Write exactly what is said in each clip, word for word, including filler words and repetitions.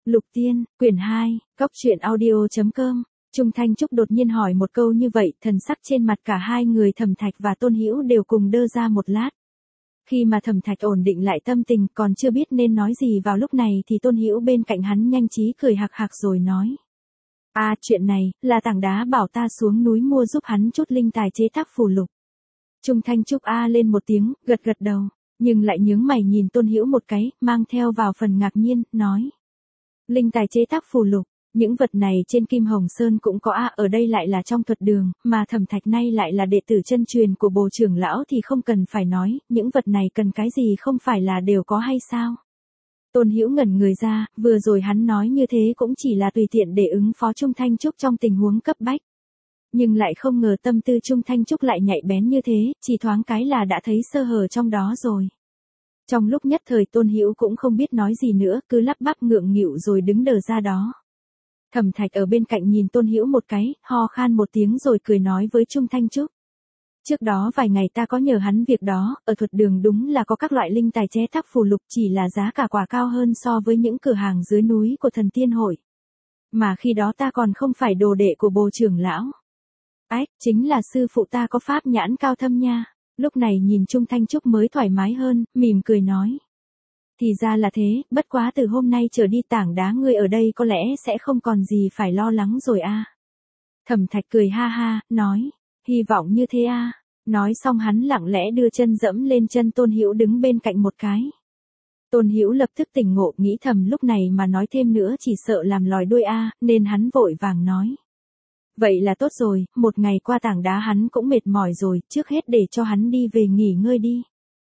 Lục Tiên, quyển hai, góc truyện audio.com. Trung Thanh Trúc đột nhiên hỏi một câu như vậy, thần sắc trên mặt cả hai người Thẩm Thạch và Tôn Hữu đều cùng đơ ra một lát. Khi mà Thẩm Thạch ổn định lại tâm tình, còn chưa biết nên nói gì vào lúc này thì Tôn Hữu bên cạnh hắn nhanh trí cười hạc hạc rồi nói: "À, chuyện này là tảng đá bảo ta xuống núi mua giúp hắn chút linh tài chế tác phù lục." Trung Thanh Trúc a lên một tiếng, gật gật đầu, nhưng lại nhướng mày nhìn Tôn Hữu một cái, mang theo vào phần ngạc nhiên, nói: "Linh tài chế tác phù lục, những vật này trên Kim Hồng Sơn cũng có a, à, ở đây lại là trong thuật đường, mà Thẩm Thạch nay lại là đệ tử chân truyền của Bồ trưởng lão thì không cần phải nói, những vật này cần cái gì không phải là đều có hay sao?" Tôn Hữu ngẩn người ra, vừa rồi hắn nói như thế cũng chỉ là tùy tiện để ứng phó Trung Thanh Trúc trong tình huống cấp bách. Nhưng lại không ngờ tâm tư Trung Thanh Trúc lại nhạy bén như thế, chỉ thoáng cái là đã thấy sơ hở trong đó rồi. Trong lúc nhất thời Tôn Hữu cũng không biết nói gì nữa, cứ lắp bắp ngượng nghịu rồi đứng đờ ra đó. Thẩm Thạch ở bên cạnh nhìn Tôn Hữu một cái, ho khan một tiếng rồi cười nói với Trung Thanh Trúc: "Trước đó vài ngày ta có nhờ hắn việc đó, ở thuật đường đúng là có các loại linh tài chế tác phù lục, chỉ là giá cả quả cao hơn so với những cửa hàng dưới núi của Thần Tiên Hội. Mà khi đó ta còn không phải đồ đệ của Bồ trưởng lão." "Ách, chính là sư phụ ta có pháp nhãn cao thâm nha." Lúc này nhìn Trung Thanh Trúc mới thoải mái hơn, mỉm cười nói: "Thì ra là thế, bất quá từ hôm nay trở đi tảng đá ngươi ở đây có lẽ sẽ không còn gì phải lo lắng rồi a." Thẩm Thạch cười ha ha, nói: "Hy vọng như thế a." Nói xong hắn lặng lẽ đưa chân dẫm lên chân Tôn Hữu đứng bên cạnh một cái. Tôn Hữu lập tức tỉnh ngộ, nghĩ thầm lúc này mà nói thêm nữa chỉ sợ làm lòi đuôi a, nên hắn vội vàng nói: "Vậy là tốt rồi, một ngày qua tảng đá hắn cũng mệt mỏi rồi, trước hết để cho hắn đi về nghỉ ngơi đi."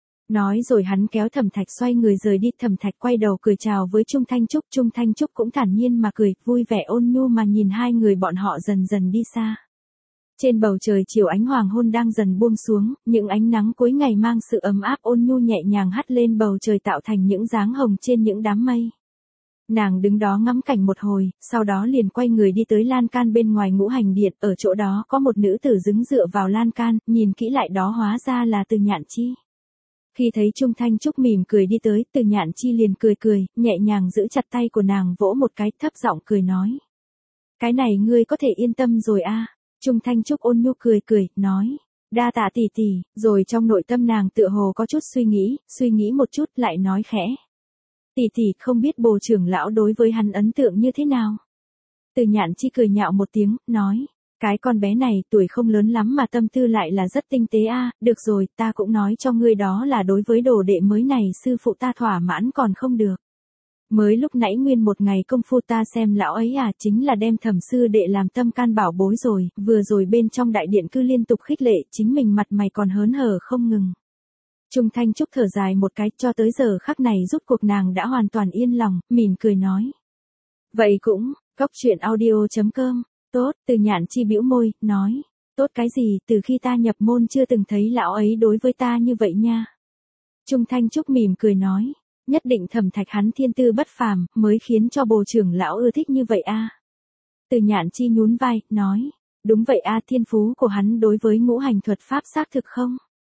Nói rồi hắn kéo Thẩm Thạch xoay người rời đi. Thẩm Thạch quay đầu cười chào với Trung Thanh Trúc, Trung Thanh Trúc cũng thản nhiên mà cười, vui vẻ ôn nhu mà nhìn hai người bọn họ dần dần đi xa. Trên bầu trời chiều ánh hoàng hôn đang dần buông xuống, những ánh nắng cuối ngày mang sự ấm áp ôn nhu nhẹ nhàng hắt lên bầu trời tạo thành những dáng hồng trên những đám mây. Nàng đứng đó ngắm cảnh một hồi, sau đó liền quay người đi tới lan can bên ngoài Ngũ Hành Điện, ở chỗ đó có một nữ tử đứng dựa vào lan can, nhìn kỹ lại đó hóa ra là Từ Nhạn Chi. Khi thấy Trung Thanh Trúc mỉm cười đi tới, Từ Nhạn Chi liền cười cười, nhẹ nhàng giữ chặt tay của nàng vỗ một cái, thấp giọng cười nói: "Cái này ngươi có thể yên tâm rồi a." Trung Thanh Trúc ôn nhu cười cười, nói: "Đa tạ tỷ tỷ." Rồi trong nội tâm nàng tựa hồ có chút suy nghĩ, suy nghĩ một chút lại nói khẽ: "Tỷ tỷ, không biết Bồ trưởng lão đối với hắn ấn tượng như thế nào?" Từ Nhạn Chi cười nhạo một tiếng, nói: "Cái con bé này tuổi không lớn lắm mà tâm tư lại là rất tinh tế a, được rồi, ta cũng nói cho ngươi đó là đối với đồ đệ mới này sư phụ ta thỏa mãn còn không được. Mới lúc nãy nguyên một ngày công phu ta xem lão ấy à, chính là đem Thẩm sư đệ làm tâm can bảo bối rồi, vừa rồi bên trong đại điện cứ liên tục khích lệ, chính mình mặt mày còn hớn hở không ngừng." Trung Thanh Trúc thở dài một cái, cho tới giờ khắc này rút cuộc nàng đã hoàn toàn yên lòng, mỉm cười nói: "Vậy cũng, góc truyện audio.com, tốt." Từ Nhạn Chi bĩu môi, nói: "Tốt cái gì, từ khi ta nhập môn chưa từng thấy lão ấy đối với ta như vậy nha." Trung Thanh Trúc mỉm cười nói: "Nhất định Thẩm Thạch hắn thiên tư bất phàm, mới khiến cho Bồ trưởng lão ưa thích như vậy a." Từ Nhạn Chi nhún vai, nói: "Đúng vậy a, thiên phú của hắn đối với ngũ hành thuật pháp xác thực không?"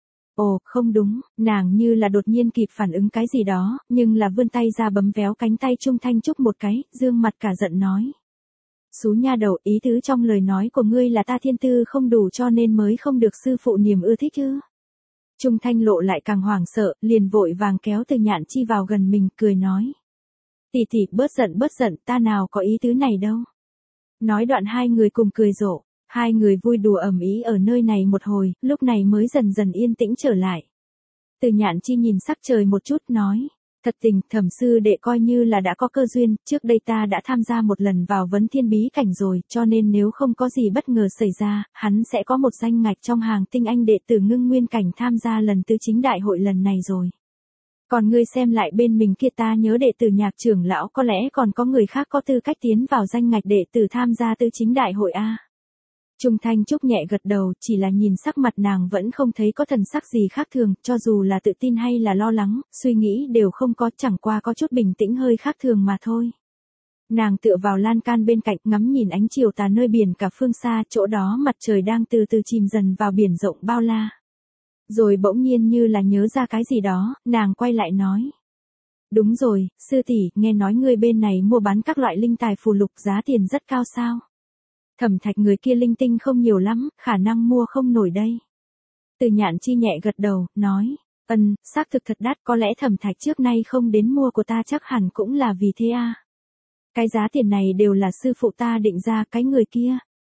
Ồ, không đúng, nàng như là đột nhiên kịp phản ứng cái gì đó, nhưng là vươn tay ra bấm véo cánh tay Trung Thanh Trúc một cái, dương mặt cả giận nói: "Xú nha đầu, ý tứ trong lời nói của ngươi là ta thiên tư không đủ cho nên mới không được sư phụ niềm ưa thích chứ?" Trung Thanh lộ lại càng hoảng sợ, liền vội vàng kéo Từ Nhạn Chi vào gần mình, cười nói: "Tỷ tỷ, bớt giận bớt giận, ta nào có ý tứ này đâu." Nói đoạn hai người cùng cười rộ. Hai người vui đùa ầm ĩ ở nơi này một hồi, lúc này mới dần dần yên tĩnh trở lại. Từ Nhạn Chi nhìn sắc trời một chút, nói: "Thật tình, Thẩm sư đệ coi như là đã có cơ duyên, trước đây ta đã tham gia một lần vào vấn thiên bí cảnh rồi, cho nên nếu không có gì bất ngờ xảy ra, hắn sẽ có một danh ngạch trong hàng tinh anh đệ tử ngưng nguyên cảnh tham gia lần tứ chính đại hội lần này rồi. Còn ngươi xem lại bên mình kia, ta nhớ đệ tử Nhạc trưởng lão có lẽ còn có người khác có tư cách tiến vào danh ngạch đệ tử tham gia tứ chính đại hội a." Trung Thanh Trúc nhẹ gật đầu, chỉ là nhìn sắc mặt nàng vẫn không thấy có thần sắc gì khác thường, cho dù là tự tin hay là lo lắng, suy nghĩ đều không có, chẳng qua có chút bình tĩnh hơi khác thường mà thôi. Nàng tựa vào lan can bên cạnh, ngắm nhìn ánh chiều tà nơi biển cả phương xa, chỗ đó mặt trời đang từ từ chìm dần vào biển rộng bao la. Rồi bỗng nhiên như là nhớ ra cái gì đó, nàng quay lại nói: Đúng rồi, sư tỷ, nghe nói ngươi bên này mua bán các loại linh tài phù lục giá tiền rất cao sao? Thẩm Thạch người kia linh tinh không nhiều lắm, khả năng mua không nổi đây. Từ Nhạn Chi nhẹ gật đầu, nói, ân, xác thực thật đắt, có lẽ Thẩm Thạch trước nay không đến mua của ta chắc hẳn cũng là vì thế à. Cái giá tiền này đều là sư phụ ta định ra, cái người kia.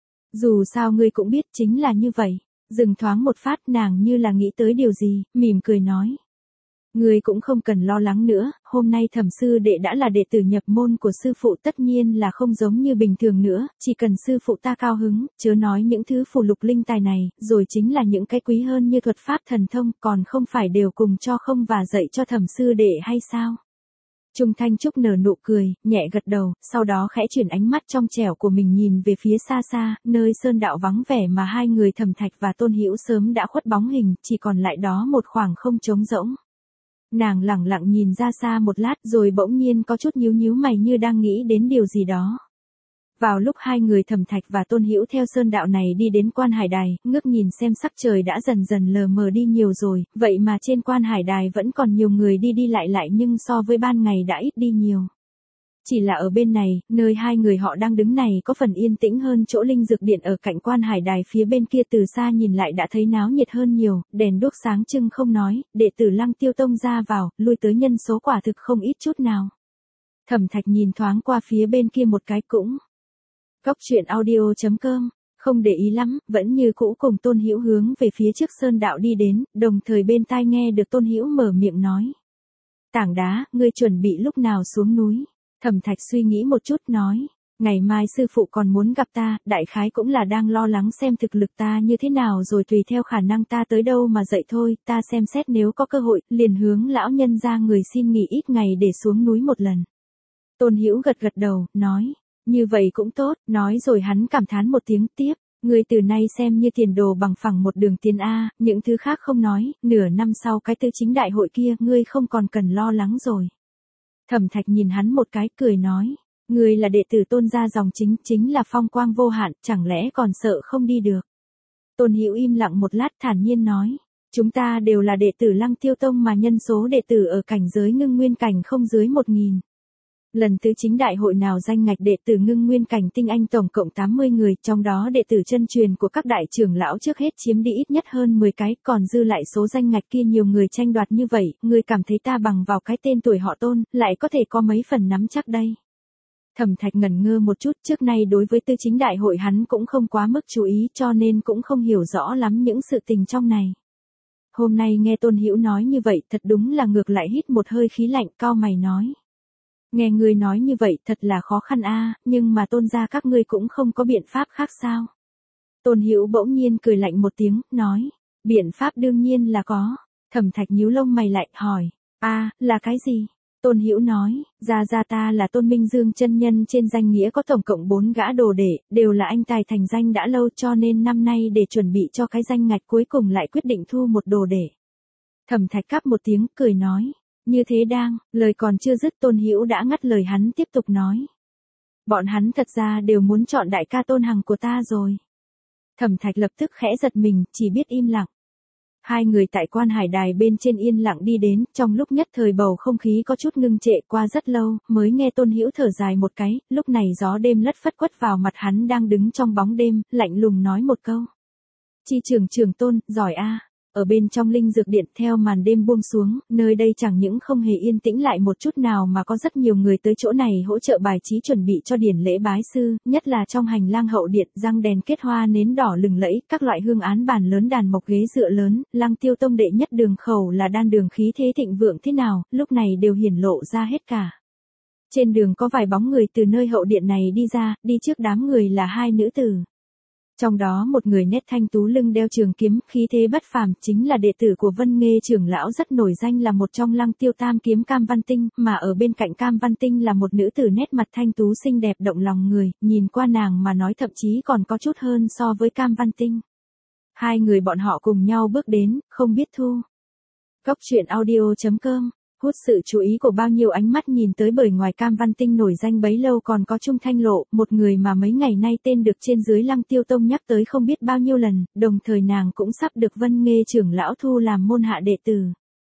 Dù sao ngươi cũng biết chính là như vậy. Dừng thoáng một phát, nàng như là nghĩ tới điều gì, mỉm cười nói. Ngươi cũng không cần lo lắng nữa, hôm nay Thẩm sư đệ đã là đệ tử nhập môn của sư phụ, tất nhiên là không giống như bình thường nữa, chỉ cần sư phụ ta cao hứng, chớ nói những thứ phù lục linh tài này, rồi chính là những cái quý hơn như thuật pháp thần thông, còn không phải đều cùng cho không và dạy cho Thẩm sư đệ hay sao? Trung Thanh Trúc nở nụ cười, nhẹ gật đầu, sau đó khẽ chuyển ánh mắt trong trẻo của mình nhìn về phía xa xa, nơi sơn đạo vắng vẻ mà hai người Thẩm Thạch và Tôn Hữu sớm đã khuất bóng hình, chỉ còn lại đó một khoảng không trống rỗng. Nàng lẳng lặng nhìn ra xa một lát rồi bỗng nhiên có chút nhíu nhíu mày như đang nghĩ đến điều gì đó. Vào lúc hai người Thẩm Thạch và Tôn Hữu theo sơn đạo này đi đến Quan Hải Đài, ngước nhìn xem sắc trời đã dần dần lờ mờ đi nhiều rồi, vậy mà trên Quan Hải Đài vẫn còn nhiều người đi đi lại lại nhưng so với ban ngày đã ít đi nhiều. Chỉ là ở bên này, nơi hai người họ đang đứng này có phần yên tĩnh hơn chỗ linh dược điện ở cạnh Quan Hải Đài phía bên kia, từ xa nhìn lại đã thấy náo nhiệt hơn nhiều, đèn đuốc sáng trưng không nói, đệ tử Lăng Tiêu Tông ra vào, lui tới nhân số quả thực không ít chút nào. Thẩm Thạch nhìn thoáng qua phía bên kia một cái cũng. Góc truyện audio chấm com, không để ý lắm, vẫn như cũ cùng Tôn Hữu hướng về phía trước sơn đạo đi đến, đồng thời bên tai nghe được Tôn Hữu mở miệng nói. Tảng đá, ngươi chuẩn bị lúc nào xuống núi? Thẩm Thạch suy nghĩ một chút nói, ngày mai sư phụ còn muốn gặp ta, đại khái cũng là đang lo lắng xem thực lực ta như thế nào rồi tùy theo khả năng ta tới đâu mà dậy thôi, ta xem xét nếu có cơ hội, liền hướng lão nhân ra người xin nghỉ ít ngày để xuống núi một lần. Tôn Hữu gật gật đầu, nói, như vậy cũng tốt, nói rồi hắn cảm thán một tiếng tiếp, ngươi từ nay xem như tiền đồ bằng phẳng một đường tiến A, những thứ khác không nói, nửa năm sau cái tư chính đại hội kia, ngươi không còn cần lo lắng rồi. Thẩm Thạch nhìn hắn một cái cười nói, ngươi là đệ tử Tôn gia dòng chính, chính là phong quang vô hạn, chẳng lẽ còn sợ không đi được. Tôn Hữu im lặng một lát thản nhiên nói, chúng ta đều là đệ tử Lăng Tiêu Tông mà nhân số đệ tử ở cảnh giới ngưng nguyên cảnh không dưới một nghìn. Lần tứ chính đại hội nào danh ngạch đệ tử ngưng nguyên cảnh tinh anh tổng cộng tám mươi người, trong đó đệ tử chân truyền của các đại trưởng lão trước hết chiếm đi ít nhất hơn mười cái, còn dư lại số danh ngạch kia nhiều người tranh đoạt như vậy, ngươi cảm thấy ta bằng vào cái tên tuổi họ Tôn, lại có thể có mấy phần nắm chắc đây. Thẩm Thạch ngẩn ngơ một chút, trước nay đối với tư chính đại hội hắn cũng không quá mức chú ý cho nên cũng không hiểu rõ lắm những sự tình trong này. Hôm nay nghe Tôn Hữu nói như vậy thật đúng là ngược lại hít một hơi khí lạnh, cau mày nói. Nghe ngươi nói như vậy thật là khó khăn a, nhưng mà Tôn gia các ngươi cũng không có biện pháp khác sao? Tôn Hữu bỗng nhiên cười lạnh một tiếng, nói, biện pháp đương nhiên là có. Thẩm Thạch nhíu lông mày lại, hỏi, a, là cái gì? Tôn Hữu nói, gia gia ta là Tôn Minh Dương chân nhân, trên danh nghĩa có tổng cộng bốn gã đồ đệ, đều là anh tài thành danh đã lâu cho nên năm nay để chuẩn bị cho cái danh ngạch cuối cùng lại quyết định thu một đồ đệ. Thẩm Thạch cắp một tiếng, cười nói. Như thế đang, lời còn chưa dứt Tôn Hữu đã ngắt lời hắn tiếp tục nói. Bọn hắn thật ra đều muốn chọn đại ca Tôn Hằng của ta rồi. Thẩm Thạch lập tức khẽ giật mình, chỉ biết im lặng. Hai người tại Quan Hải Đài bên trên yên lặng đi đến, trong lúc nhất thời bầu không khí có chút ngưng trệ, qua rất lâu, mới nghe Tôn Hữu thở dài một cái, lúc này gió đêm lất phất quất vào mặt hắn đang đứng trong bóng đêm, lạnh lùng nói một câu. Chi trưởng trưởng Tôn, giỏi a. Ở bên trong linh dược điện theo màn đêm buông xuống, nơi đây chẳng những không hề yên tĩnh lại một chút nào mà có rất nhiều người tới chỗ này hỗ trợ bài trí chuẩn bị cho điển lễ bái sư, nhất là trong hành lang hậu điện, răng đèn kết hoa nến đỏ lừng lẫy, các loại hương án bàn lớn đàn mộc ghế dựa lớn, Lăng Tiêu Tông đệ nhất đường khẩu là đan đường khí thế thịnh vượng thế nào, lúc này đều hiển lộ ra hết cả. Trên đường có vài bóng người từ nơi hậu điện này đi ra, đi trước đám người là hai nữ tử. Trong đó một người nét thanh tú lưng đeo trường kiếm, khí thế bất phàm, chính là đệ tử của Vân Nghê trưởng lão rất nổi danh là một trong Lăng Tiêu Tam kiếm Cam Văn Tinh, mà ở bên cạnh Cam Văn Tinh là một nữ tử nét mặt thanh tú xinh đẹp động lòng người, nhìn qua nàng mà nói thậm chí còn có chút hơn so với Cam Văn Tinh. Hai người bọn họ cùng nhau bước đến, không biết thu. Góc truyện audio chấm com hút sự chú ý của bao nhiêu ánh mắt nhìn tới, bởi ngoài Cam Văn Tinh nổi danh bấy lâu còn có Trung Thanh Lộ, một người mà mấy ngày nay tên được trên dưới Lăng Tiêu Tông nhắc tới không biết bao nhiêu lần, đồng thời nàng cũng sắp được Vân Nghê trưởng lão thu làm môn hạ đệ tử.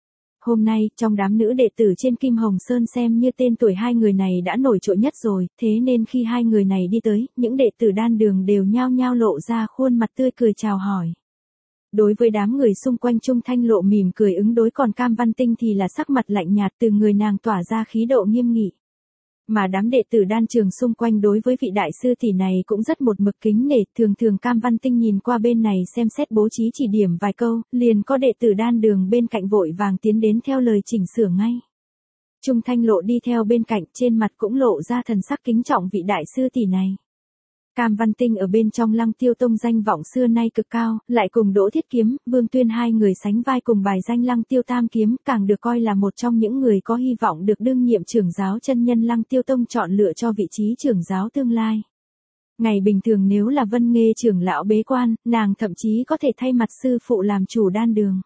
Hôm nay, trong đám nữ đệ tử trên Kim Hồng Sơn xem như tên tuổi hai người này đã nổi trội nhất rồi, thế nên khi hai người này đi tới, những đệ tử đan đường đều nhao nhao lộ ra khuôn mặt tươi cười chào hỏi. Đối với đám người xung quanh Trung Thanh Lộ mỉm cười ứng đối, còn Cam Văn Tinh thì là sắc mặt lạnh nhạt, từ người nàng tỏa ra khí độ nghiêm nghị. Mà đám đệ tử đan trường xung quanh đối với vị đại sư tỷ này cũng rất một mực kính nể, thường thường Cam Văn Tinh nhìn qua bên này xem xét bố trí chỉ điểm vài câu, liền có đệ tử đan đường bên cạnh vội vàng tiến đến theo lời chỉnh sửa ngay. Trung Thanh Lộ đi theo bên cạnh, trên mặt cũng lộ ra thần sắc kính trọng vị đại sư tỷ này. Cam Văn Tinh ở bên trong Lăng Tiêu Tông danh vọng xưa nay cực cao, lại cùng Đỗ Thiết Kiếm, Vương Tuyên hai người sánh vai cùng bài danh Lăng Tiêu Tam Kiếm, càng được coi là một trong những người có hy vọng được đương nhiệm trưởng giáo chân nhân Lăng Tiêu Tông chọn lựa cho vị trí trưởng giáo tương lai. Ngày bình thường nếu là Vân Nghê trưởng lão bế quan, nàng thậm chí có thể thay mặt sư phụ làm chủ đan đường.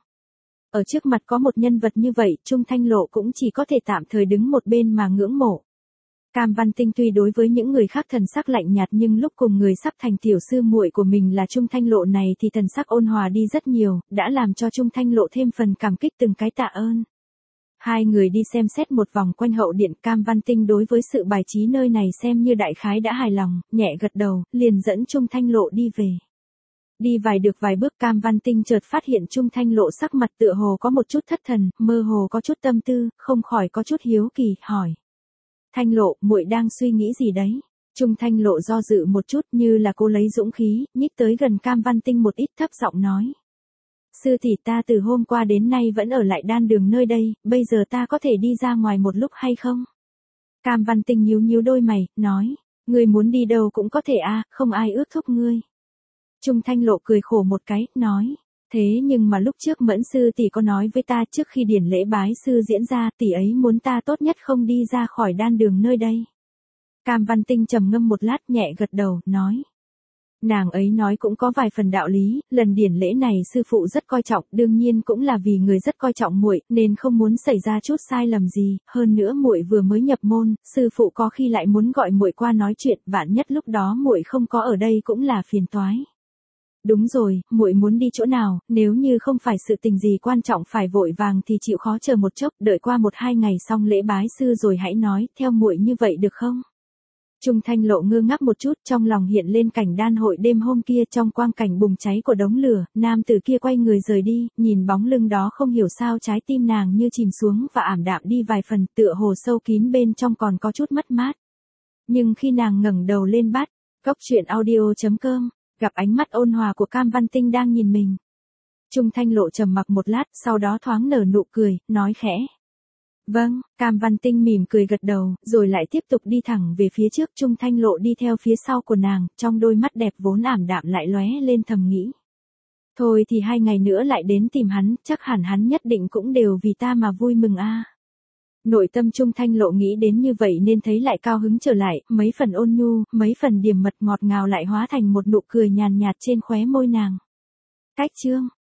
Ở trước mặt có một nhân vật như vậy, Trung Thanh Lộ cũng chỉ có thể tạm thời đứng một bên mà ngưỡng mộ. Cam Văn Tinh tuy đối với những người khác thần sắc lạnh nhạt, nhưng lúc cùng người sắp thành tiểu sư muội của mình là Trung Thanh Lộ này thì thần sắc ôn hòa đi rất nhiều, đã làm cho Trung Thanh Lộ thêm phần cảm kích từng cái tạ ơn. Hai người đi xem xét một vòng quanh hậu điện, Cam Văn Tinh đối với sự bài trí nơi này xem như đại khái đã hài lòng, nhẹ gật đầu, liền dẫn Trung Thanh Lộ đi về. Đi vài được vài bước, Cam Văn Tinh chợt phát hiện Trung Thanh Lộ sắc mặt tựa hồ có một chút thất thần, mơ hồ có chút tâm tư, không khỏi có chút hiếu kỳ, hỏi. Thanh Lộ, muội đang suy nghĩ gì đấy? Trung Thanh Lộ do dự một chút, như là cô lấy dũng khí, nhích tới gần Cam Văn Tinh một ít, thấp giọng nói. Sư tỷ, ta từ hôm qua đến nay vẫn ở lại đan đường nơi đây, bây giờ ta có thể đi ra ngoài một lúc hay không? Cam Văn Tinh nhíu nhíu đôi mày, nói. Ngươi muốn đi đâu cũng có thể a, không ai ước thúc ngươi. Trung Thanh Lộ cười khổ một cái, nói. Thế nhưng mà lúc trước Mẫn sư tỷ có nói với ta, trước khi điển lễ bái sư diễn ra, tỷ ấy muốn ta tốt nhất không đi ra khỏi đan đường nơi đây. Cam Văn Tinh trầm ngâm một lát, nhẹ gật đầu, nói. Nàng ấy nói cũng có vài phần đạo lý, lần điển lễ này sư phụ rất coi trọng, đương nhiên cũng là vì người rất coi trọng muội, nên không muốn xảy ra chút sai lầm gì, hơn nữa muội vừa mới nhập môn, sư phụ có khi lại muốn gọi muội qua nói chuyện, vạn nhất lúc đó muội không có ở đây cũng là phiền toái. Đúng rồi, muội muốn đi chỗ nào, nếu như không phải sự tình gì quan trọng phải vội vàng thì chịu khó chờ một chốc, đợi qua một hai ngày xong lễ bái sư rồi hãy nói, theo muội như vậy được không? Trung Thanh Lộ ngơ ngác một chút, trong lòng hiện lên cảnh đan hội đêm hôm kia, trong quang cảnh bùng cháy của đống lửa, nam tử kia quay người rời đi, nhìn bóng lưng đó không hiểu sao trái tim nàng như chìm xuống và ảm đạm đi vài phần, tựa hồ sâu kín bên trong còn có chút mất mát. Nhưng khi nàng ngẩng đầu lên bắt, cốc truyện audio chấm com, gặp ánh mắt ôn hòa của Cam Văn Tinh đang nhìn mình. Trung Thanh Lộ trầm mặc một lát, sau đó thoáng nở nụ cười, nói khẽ. Vâng, Cam Văn Tinh mỉm cười gật đầu, rồi lại tiếp tục đi thẳng về phía trước. Trung Thanh Lộ đi theo phía sau của nàng, trong đôi mắt đẹp vốn ảm đạm lại lóe lên thầm nghĩ. Thôi thì hai ngày nữa lại đến tìm hắn, chắc hẳn hắn nhất định cũng đều vì ta mà vui mừng a. Nội tâm Trung Thanh Lộ nghĩ đến như vậy nên thấy lại cao hứng trở lại, mấy phần ôn nhu, mấy phần điềm mật ngọt ngào lại hóa thành một nụ cười nhàn nhạt trên khóe môi nàng. Cách chương